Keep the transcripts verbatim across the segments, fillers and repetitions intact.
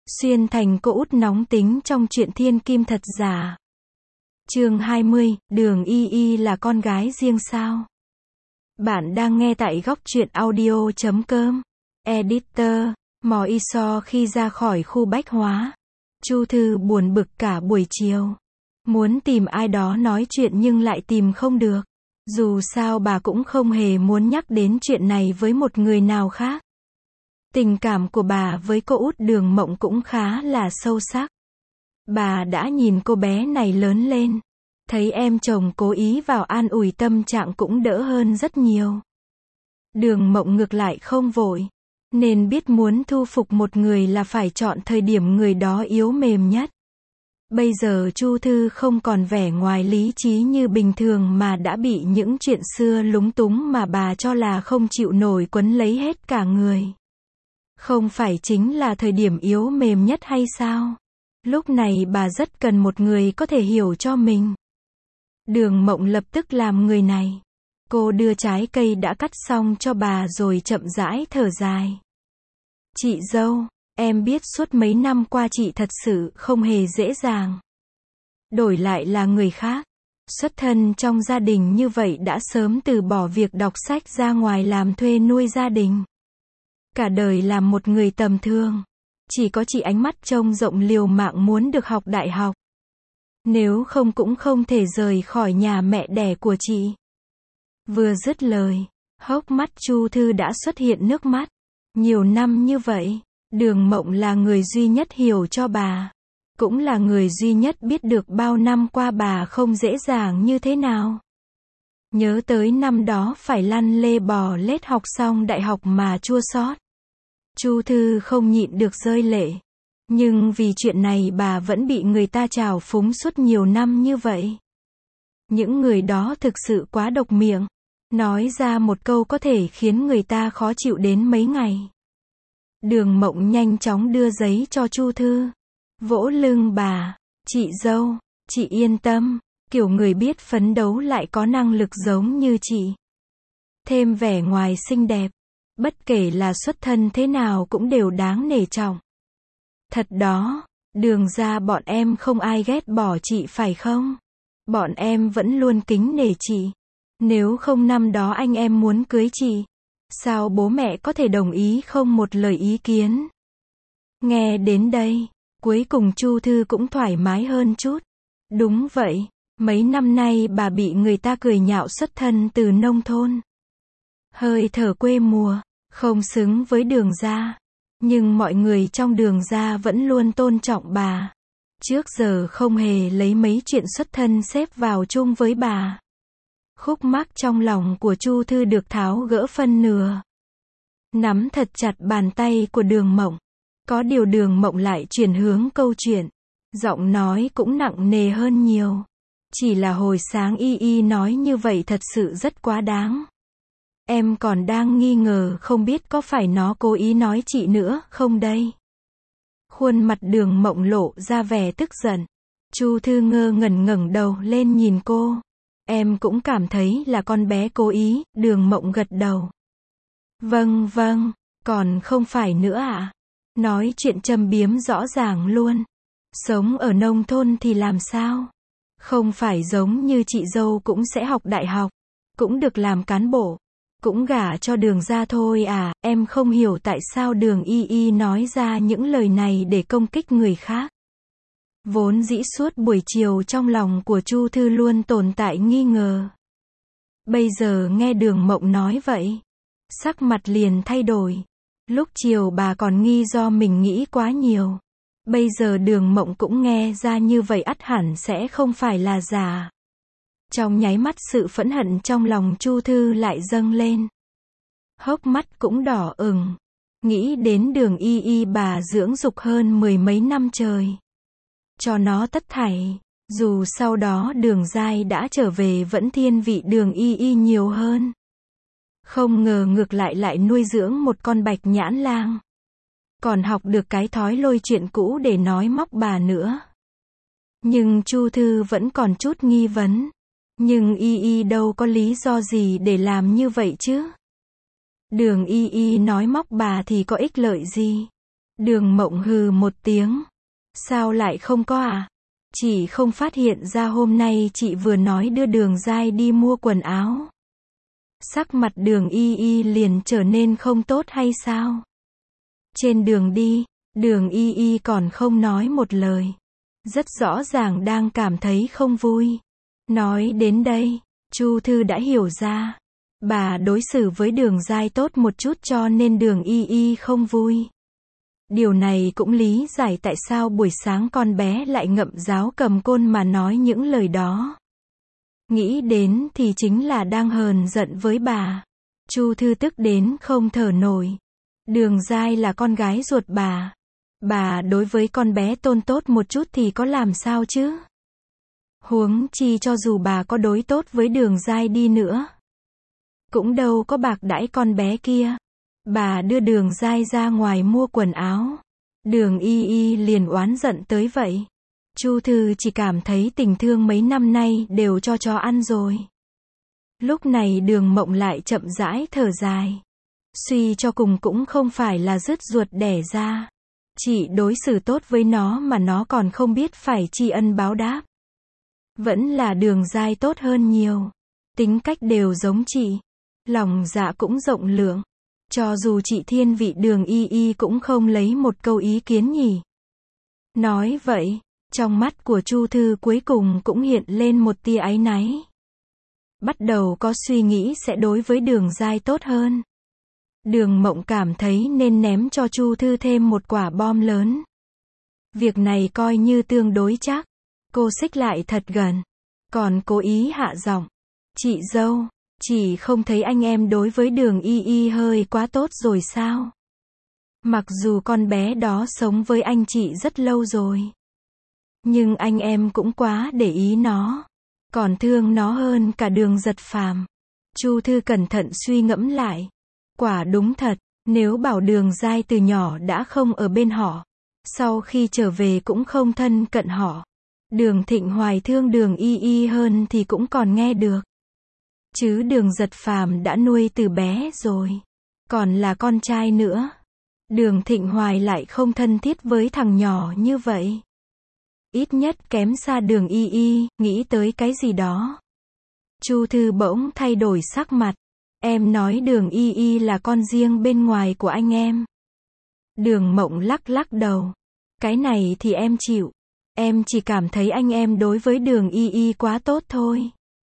Xuyên thành cô út nóng tính trong chuyện thiên kim thật giả. Chương hai mươi, Đường Y Y là con gái riêng sao? Bạn đang nghe tại góc truyện audio chấm com. Editor, Mò Iso khi ra khỏi khu bách hóa. Chu Thư buồn bực cả buổi chiều. Muốn tìm ai đó nói chuyện nhưng lại tìm không được. Dù sao bà cũng không hề muốn nhắc đến chuyện này với một người nào khác. Tình cảm của bà với cô út Đường Mộng cũng khá là sâu sắc. Bà đã nhìn cô bé này lớn lên. Thấy em chồng cố ý vào an ủi tâm trạng cũng đỡ hơn rất nhiều. Đường Mộng ngược lại không vội. Nên biết muốn thu phục một người là phải chọn thời điểm người đó yếu mềm nhất. Bây giờ Chu Thư không còn vẻ ngoài lý trí như bình thường mà đã bị những chuyện xưa lúng túng mà bà cho là không chịu nổi quấn lấy hết cả người. Không phải chính là thời điểm yếu mềm nhất hay sao? Lúc này bà rất cần một người có thể hiểu cho mình. Đường Mộng lập tức làm người này. Cô đưa trái cây đã cắt xong cho bà rồi chậm rãi thở dài. Chị dâu, em biết suốt mấy năm qua chị thật sự không hề dễ dàng. Đổi lại là người khác. Xuất thân trong gia đình như vậy đã sớm từ bỏ việc đọc sách ra ngoài làm thuê nuôi gia đình. Cả đời làm một người tầm thường. Chỉ có chị ánh mắt trông rộng liều mạng muốn được học đại học. Nếu không cũng không thể rời khỏi nhà mẹ đẻ của chị. Vừa dứt lời, hốc mắt Chu Thư đã xuất hiện nước mắt. Nhiều năm như vậy, Đường Mộng là người duy nhất hiểu cho bà. Cũng là người duy nhất biết được bao năm qua bà không dễ dàng như thế nào. Nhớ tới năm đó phải lăn lê bò lết học xong đại học mà chua xót. Chu Thư không nhịn được rơi lệ. Nhưng vì chuyện này bà vẫn bị người ta trào phúng suốt nhiều năm như vậy. Những người đó thực sự quá độc miệng. Nói ra một câu có thể khiến người ta khó chịu đến mấy ngày. Đường Mộng nhanh chóng đưa giấy cho Chu Thư. Vỗ lưng bà. Chị dâu, chị yên tâm. Kiểu người biết phấn đấu lại có năng lực giống như chị. Thêm vẻ ngoài xinh đẹp. Bất kể là xuất thân thế nào cũng đều đáng nể trọng. Thật đó, Đường ra bọn em không ai ghét bỏ chị phải không? Bọn em vẫn luôn kính nể chị. Nếu không năm đó anh em muốn cưới chị, sao bố mẹ có thể đồng ý không một lời ý kiến? Nghe đến đây, cuối cùng Chu Thư cũng thoải mái hơn chút. Đúng vậy, mấy năm nay bà bị người ta cười nhạo xuất thân từ nông thôn. Hơi thở quê mùa, không xứng với Đường ra. Nhưng mọi người trong Đường ra vẫn luôn tôn trọng bà. Trước giờ không hề lấy mấy chuyện xuất thân xếp vào chung với bà. Khúc mắc trong lòng của Chu Thư được tháo gỡ phân nửa. Nắm thật chặt bàn tay của Đường Mộng. Có điều Đường Mộng lại chuyển hướng câu chuyện. Giọng nói cũng nặng nề hơn nhiều. Chỉ là hồi sáng Y Y nói như vậy thật sự rất quá đáng. Em còn đang nghi ngờ không biết có phải nó cố ý nói chị nữa không đây. Khuôn mặt Đường Mộng lộ ra vẻ tức giận. Chu Thư ngơ ngẩn ngẩng đầu lên nhìn cô. Em cũng cảm thấy là con bé cố ý. Đường Mộng gật đầu. Vâng vâng, còn không phải nữa ạ. À? Nói chuyện châm biếm rõ ràng luôn. Sống ở nông thôn thì làm sao? Không phải giống như chị dâu cũng sẽ học đại học, cũng được làm cán bộ, cũng gả cho Đường ra thôi à. Em không hiểu tại sao Đường Y Y nói ra những lời này để công kích người khác. Vốn dĩ suốt buổi chiều trong lòng của Chu Thư luôn tồn tại nghi ngờ. Bây giờ nghe Đường Mộng nói vậy, sắc mặt liền thay đổi. Lúc chiều bà còn nghi do mình nghĩ quá nhiều. Bây giờ Đường Mộng cũng nghe ra như vậy ắt hẳn sẽ không phải là giả. Trong nháy mắt sự phẫn hận trong lòng Chu Thư lại dâng lên. Hốc mắt cũng đỏ ửng. Nghĩ đến Đường Y Y bà dưỡng dục hơn mười mấy năm trời. Cho nó tất thảy. Dù sau đó Đường Giai đã trở về vẫn thiên vị Đường Y Y nhiều hơn. Không ngờ ngược lại lại nuôi dưỡng một con bạch nhãn lang. Còn học được cái thói lôi chuyện cũ để nói móc bà nữa. Nhưng Chu Thư vẫn còn chút nghi vấn. Nhưng Y Y đâu có lý do gì để làm như vậy chứ? Đường Y Y nói móc bà thì có ích lợi gì? Đường Mộng hừ một tiếng. Sao lại không có à? Chị không phát hiện ra hôm nay chị vừa nói đưa Đường Giai đi mua quần áo. Sắc mặt Đường Y Y liền trở nên không tốt hay sao? Trên đường đi, Đường Y Y còn không nói một lời. Rất rõ ràng đang cảm thấy không vui. Nói đến đây, Chu Thư đã hiểu ra. Bà đối xử với Đường Giai tốt một chút cho nên Đường Y Y không vui. Điều này cũng lý giải tại sao buổi sáng con bé lại ngậm giáo cầm côn mà nói những lời đó. Nghĩ đến thì chính là đang hờn giận với bà. Chu Thư tức đến không thở nổi. Đường Giai là con gái ruột bà. Bà đối với con bé tôn tốt một chút thì có làm sao chứ? Huống chi cho dù bà có đối tốt với Đường Giai đi nữa, cũng đâu có bạc đãi con bé kia. Bà đưa Đường Giai ra ngoài mua quần áo. Đường Y Y liền oán giận tới vậy. Chu Thư chỉ cảm thấy tình thương mấy năm nay đều cho chó ăn rồi. Lúc này Đường Mộng lại chậm rãi thở dài. Suy cho cùng cũng không phải là dứt ruột đẻ ra. Chị đối xử tốt với nó mà nó còn không biết phải tri ân báo đáp. Vẫn là Đường Giai tốt hơn nhiều. Tính cách đều giống chị. Lòng dạ cũng rộng lượng. Cho dù chị thiên vị Đường Y Y cũng không lấy một câu ý kiến nhỉ. Nói vậy, trong mắt của Chu Thư cuối cùng cũng hiện lên một tia áy náy. Bắt đầu có suy nghĩ sẽ đối với Đường Giai tốt hơn. Đường Mộng cảm thấy nên ném cho Chu Thư thêm một quả bom lớn. Việc này coi như tương đối chắc. Cô xích lại thật gần. Còn cố ý hạ giọng. Chị dâu, chị không thấy anh em đối với Đường Y Y hơi quá tốt rồi sao? Mặc dù con bé đó sống với anh chị rất lâu rồi. Nhưng anh em cũng quá để ý nó. Còn thương nó hơn cả Đường Giật Phàm. Chu Thư cẩn thận suy ngẫm lại. Quả đúng thật, nếu bảo Đường Giai từ nhỏ đã không ở bên họ, sau khi trở về cũng không thân cận họ. Đường Thịnh Hoài thương Đường Y Y hơn thì cũng còn nghe được. Chứ Đường Giật Phàm đã nuôi từ bé rồi. Còn là con trai nữa. Đường Thịnh Hoài lại không thân thiết với thằng nhỏ như vậy. Ít nhất kém xa Đường Y Y, nghĩ tới cái gì đó. Chu Thư bỗng thay đổi sắc mặt. Em nói Đường Y Y là con riêng bên ngoài của anh em. Đường Mộng lắc lắc đầu. Cái này thì em chịu. Em chỉ cảm thấy anh em đối với Đường Y Y quá tốt thôi.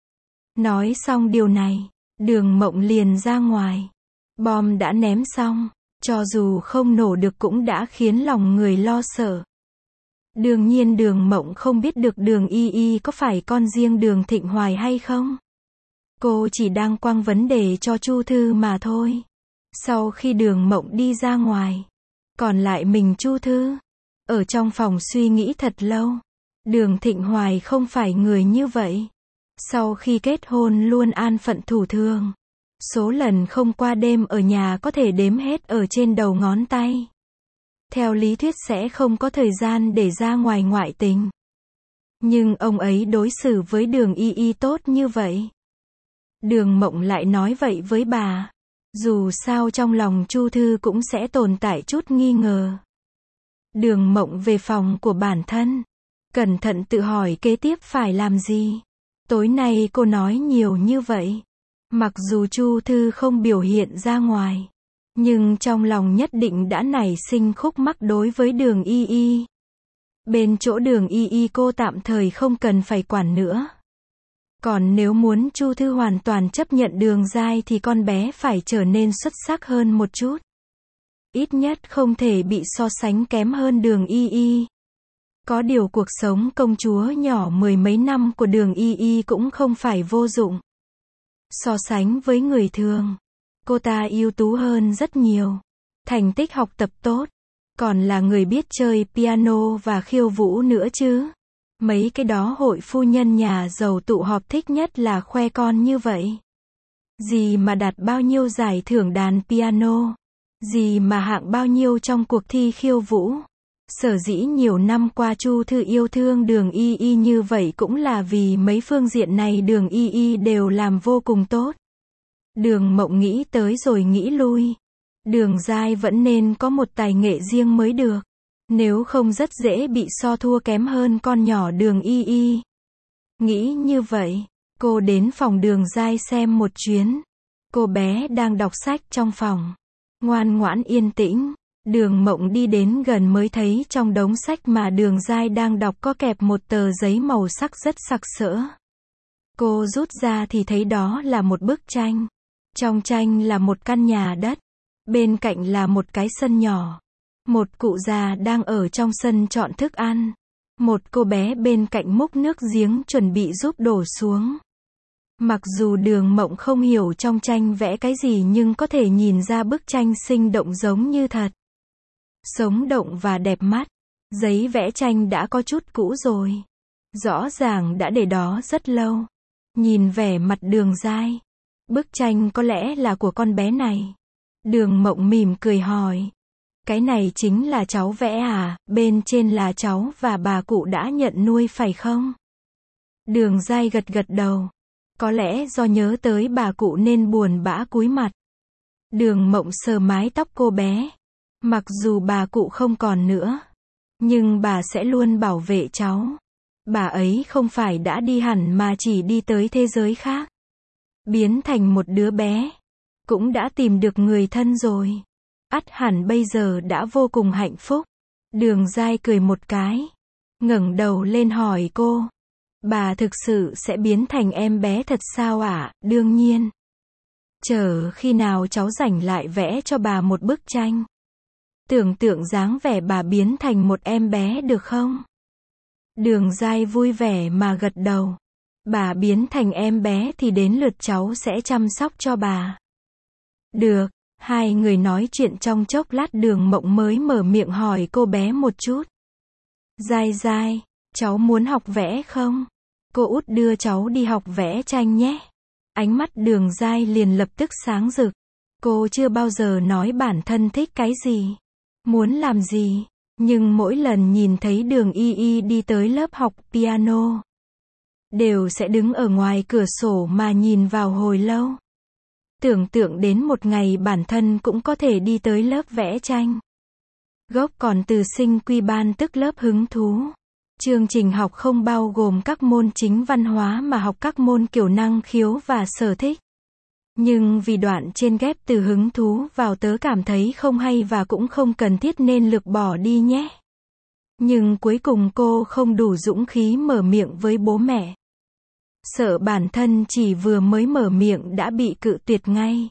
Nói xong điều này, Đường Mộng liền ra ngoài. Bom đã ném xong, cho dù không nổ được cũng đã khiến lòng người lo sợ. Đương nhiên Đường Mộng không biết được Đường Y Y có phải con riêng Đường Thịnh Hoài hay không. Cô chỉ đang quăng vấn đề cho Chu Thư mà thôi. Sau khi Đường Mộng đi ra ngoài, còn lại mình Chu Thư, ở trong phòng suy nghĩ thật lâu. Đường Thịnh Hoài không phải người như vậy. Sau khi kết hôn luôn an phận thủ thường. Số lần không qua đêm ở nhà có thể đếm hết ở trên đầu ngón tay. Theo lý thuyết sẽ không có thời gian để ra ngoài ngoại tình. Nhưng ông ấy đối xử với Đường Y Y tốt như vậy. Đường Mộng lại nói vậy với bà. Dù sao trong lòng Chu Thư cũng sẽ tồn tại chút nghi ngờ. Đường Mộng về phòng của bản thân. Cẩn thận tự hỏi kế tiếp phải làm gì. Tối nay cô nói nhiều như vậy. Mặc dù Chu Thư không biểu hiện ra ngoài. Nhưng trong lòng nhất định đã nảy sinh khúc mắc đối với Đường Y Y. Bên chỗ Đường Y Y cô tạm thời không cần phải quản nữa. Còn nếu muốn Chu Thư hoàn toàn chấp nhận Đường Giai thì con bé phải trở nên xuất sắc hơn một chút. Ít nhất không thể bị so sánh kém hơn Đường Y Y. Có điều cuộc sống công chúa nhỏ mười mấy năm của Đường Y Y cũng không phải vô dụng. So sánh với người thường, cô ta ưu tú hơn rất nhiều. Thành tích học tập tốt, còn là người biết chơi piano và khiêu vũ nữa chứ. Mấy cái đó hội phu nhân nhà giàu tụ họp thích nhất là khoe con như vậy. Gì mà đạt bao nhiêu giải thưởng đàn piano. Gì mà hạng bao nhiêu trong cuộc thi khiêu vũ. Sở dĩ nhiều năm qua Chu Thư yêu thương Đường Y Y như vậy cũng là vì mấy phương diện này Đường Y Y đều làm vô cùng tốt. Đường Mộng nghĩ tới rồi nghĩ lui. Đường Giai vẫn nên có một tài nghệ riêng mới được. Nếu không rất dễ bị so thua kém hơn con nhỏ Đường Y Y. Nghĩ như vậy, cô đến phòng Đường Giai xem một chuyến. Cô bé đang đọc sách trong phòng. Ngoan ngoãn yên tĩnh. Đường Mộng đi đến gần mới thấy trong đống sách mà Đường Giai đang đọc có kẹp một tờ giấy màu sắc rất sặc sỡ. Cô rút ra thì thấy đó là một bức tranh. Trong tranh là một căn nhà đất. Bên cạnh là một cái sân nhỏ. Một cụ già đang ở trong sân chọn thức ăn. Một cô bé bên cạnh múc nước giếng chuẩn bị giúp đổ xuống. Mặc dù Đường Mộng không hiểu trong tranh vẽ cái gì nhưng có thể nhìn ra bức tranh sinh động giống như thật. Sống động và đẹp mắt. Giấy vẽ tranh đã có chút cũ rồi. Rõ ràng đã để đó rất lâu. Nhìn vẻ mặt Đường Giai. Bức tranh có lẽ là của con bé này. Đường Mộng mỉm cười hỏi. Cái này chính là cháu vẽ à, bên trên là cháu và bà cụ đã nhận nuôi phải không? Đường Giai gật gật đầu. Có lẽ do nhớ tới bà cụ nên buồn bã cúi mặt. Đường Mộng sờ mái tóc cô bé. Mặc dù bà cụ không còn nữa, nhưng bà sẽ luôn bảo vệ cháu. Bà ấy không phải đã đi hẳn mà chỉ đi tới thế giới khác. Biến thành một đứa bé. Cũng đã tìm được người thân rồi. Ắt hẳn bây giờ đã vô cùng hạnh phúc. Đường Giai cười một cái. Ngẩng đầu lên hỏi cô. Bà thực sự sẽ biến thành em bé thật sao ạ? Đương nhiên. Chờ khi nào cháu rảnh lại vẽ cho bà một bức tranh. Tưởng tượng dáng vẻ bà biến thành một em bé được không? Đường Giai vui vẻ mà gật đầu. Bà biến thành em bé thì đến lượt cháu sẽ chăm sóc cho bà. Được, hai người nói chuyện trong chốc lát Đường Mộng mới mở miệng hỏi cô bé một chút. Giai Giai, cháu muốn học vẽ không? Cô út đưa cháu đi học vẽ tranh nhé. Ánh mắt Đường Giai liền lập tức sáng rực. Cô chưa bao giờ nói bản thân thích cái gì, muốn làm gì, nhưng mỗi lần nhìn thấy Đường Y Y đi tới lớp học piano, đều sẽ đứng ở ngoài cửa sổ mà nhìn vào hồi lâu. Tưởng tượng đến một ngày bản thân cũng có thể đi tới lớp vẽ tranh. Gốc còn từ sinh quy ban tức lớp hứng thú. Chương trình học không bao gồm các môn chính văn hóa mà học các môn kiểu năng khiếu và sở thích. Nhưng vì đoạn trên ghép từ hứng thú vào tớ cảm thấy không hay và cũng không cần thiết nên lược bỏ đi nhé. Nhưng cuối cùng cô không đủ dũng khí mở miệng với bố mẹ. Sợ bản thân chỉ vừa mới mở miệng đã bị cự tuyệt ngay.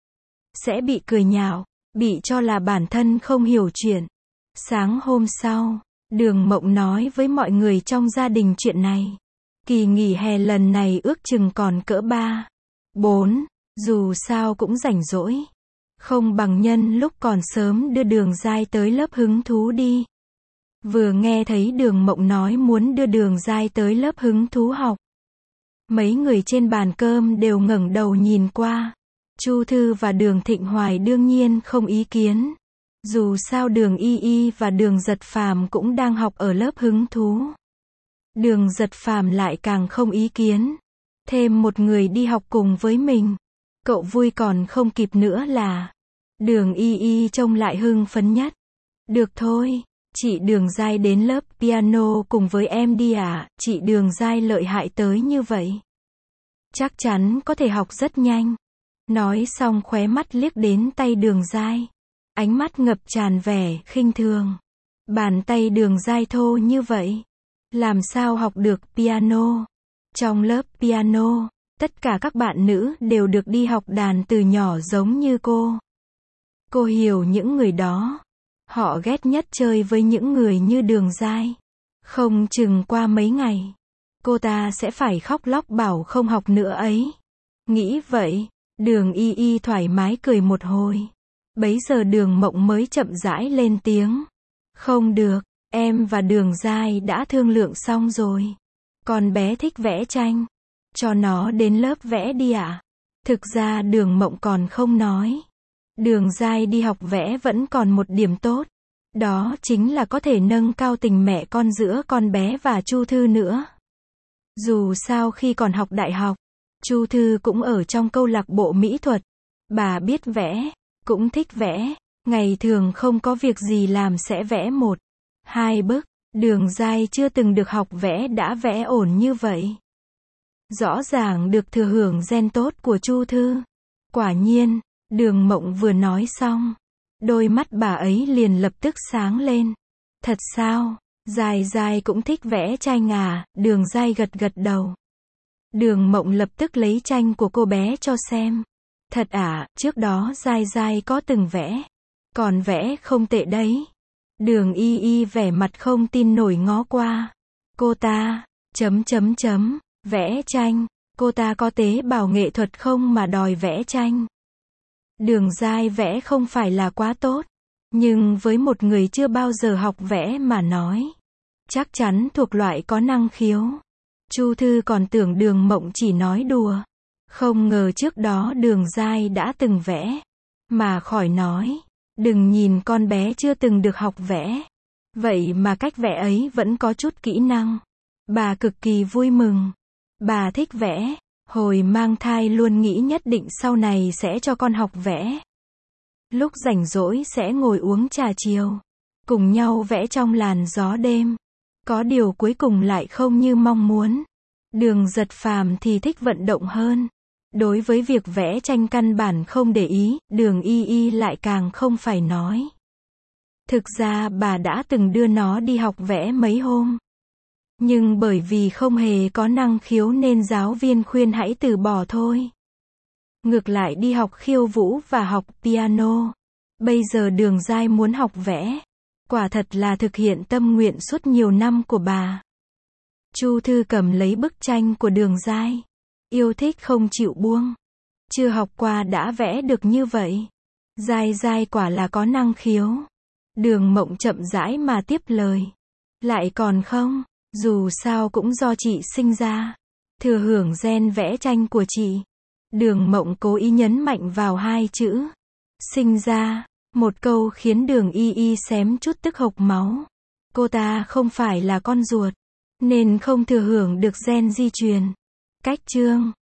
Sẽ bị cười nhạo, bị cho là bản thân không hiểu chuyện. Sáng hôm sau, Đường Mộng nói với mọi người trong gia đình chuyện này. Kỳ nghỉ hè lần này ước chừng còn cỡ ba, bốn, dù sao cũng rảnh rỗi. Không bằng nhân lúc còn sớm đưa Đường Giai tới lớp hứng thú đi. Vừa nghe thấy Đường Mộng nói muốn đưa Đường Giai tới lớp hứng thú học. Mấy người trên bàn cơm đều ngẩng đầu nhìn qua. Chu Thư và Đường Thịnh Hoài đương nhiên không ý kiến. Dù sao Đường Y Y và Đường Giật Phàm cũng đang học ở lớp hứng thú. Đường Giật Phàm lại càng không ý kiến. Thêm một người đi học cùng với mình. Cậu vui còn không kịp nữa là. Đường Y Y trông lại hưng phấn nhất. Được thôi, chị Đường Giai đến lớp piano cùng với em đi à, chị Đường Giai lợi hại tới như vậy. Chắc chắn có thể học rất nhanh. Nói xong khóe mắt liếc đến tay Đường Giai. Ánh mắt ngập tràn vẻ khinh thường. Bàn tay Đường Giai thô như vậy. Làm sao học được piano? Trong lớp piano, tất cả các bạn nữ đều được đi học đàn từ nhỏ giống như cô. Cô hiểu những người đó. Họ ghét nhất chơi với những người như Đường Giai. Không chừng qua mấy ngày, cô ta sẽ phải khóc lóc bảo không học nữa ấy. Nghĩ vậy, Đường Y Y thoải mái cười một hồi. Bấy giờ Đường Mộng mới chậm rãi lên tiếng. Không được, em và Đường Giai đã thương lượng xong rồi. Con bé thích vẽ tranh. Cho nó đến lớp vẽ đi ạ. À? Thực ra Đường Mộng còn không nói. Đường Giai đi học vẽ vẫn còn một điểm tốt. Đó chính là có thể nâng cao tình mẹ con giữa con bé và Chu Thư nữa. Dù sao khi còn học đại học, Chu Thư cũng ở trong câu lạc bộ mỹ thuật. Bà biết vẽ, cũng thích vẽ. Ngày thường không có việc gì làm sẽ vẽ một, hai bức. Đường Giai chưa từng được học vẽ đã vẽ ổn như vậy. Rõ ràng được thừa hưởng gen tốt của Chu Thư. Quả nhiên, Đường Mộng vừa nói xong, đôi mắt bà ấy liền lập tức sáng lên. Thật sao? Giai Giai cũng thích vẽ tranh à? Đường Giai gật gật đầu. Đường Mộng lập tức lấy tranh của cô bé cho xem. Thật à, trước đó Giai Giai có từng vẽ. Còn vẽ không tệ đấy. Đường Y Y vẻ mặt không tin nổi ngó qua. Cô ta, chấm chấm chấm, vẽ tranh. Cô ta có tế bào nghệ thuật không mà đòi vẽ tranh? Đường Giai vẽ không phải là quá tốt. Nhưng với một người chưa bao giờ học vẽ mà nói, chắc chắn thuộc loại có năng khiếu. Chu Thư còn tưởng Đường Mộng chỉ nói đùa. Không ngờ trước đó Đường Giai đã từng vẽ. Mà khỏi nói. Đừng nhìn con bé chưa từng được học vẽ. Vậy mà cách vẽ ấy vẫn có chút kỹ năng. Bà cực kỳ vui mừng. Bà thích vẽ. Hồi mang thai luôn nghĩ nhất định sau này sẽ cho con học vẽ. Lúc rảnh rỗi sẽ ngồi uống trà chiều. Cùng nhau vẽ trong làn gió đêm. Có điều cuối cùng lại không như mong muốn. Đường Giật Phàm thì thích vận động hơn. Đối với việc vẽ tranh căn bản không để ý, Đường Y Y lại càng không phải nói. Thực ra bà đã từng đưa nó đi học vẽ mấy hôm. Nhưng bởi vì không hề có năng khiếu nên giáo viên khuyên hãy từ bỏ thôi. Ngược lại đi học khiêu vũ và học piano. Bây giờ Đường Giai muốn học vẽ. Quả thật là thực hiện tâm nguyện suốt nhiều năm của bà. Chu Thư cầm lấy bức tranh của Đường Giai. Yêu thích không chịu buông. Chưa học qua đã vẽ được như vậy. Giai Giai quả là có năng khiếu. Đường Mộng chậm rãi mà tiếp lời. Lại còn không, dù sao cũng do chị sinh ra. Thừa hưởng gen vẽ tranh của chị. Đường Mộng cố ý nhấn mạnh vào hai chữ. Sinh ra. Một câu khiến Đường Y Y xém chút tức hộc máu. Cô ta không phải là con ruột. Nên không thừa hưởng được gen di truyền. Cách chương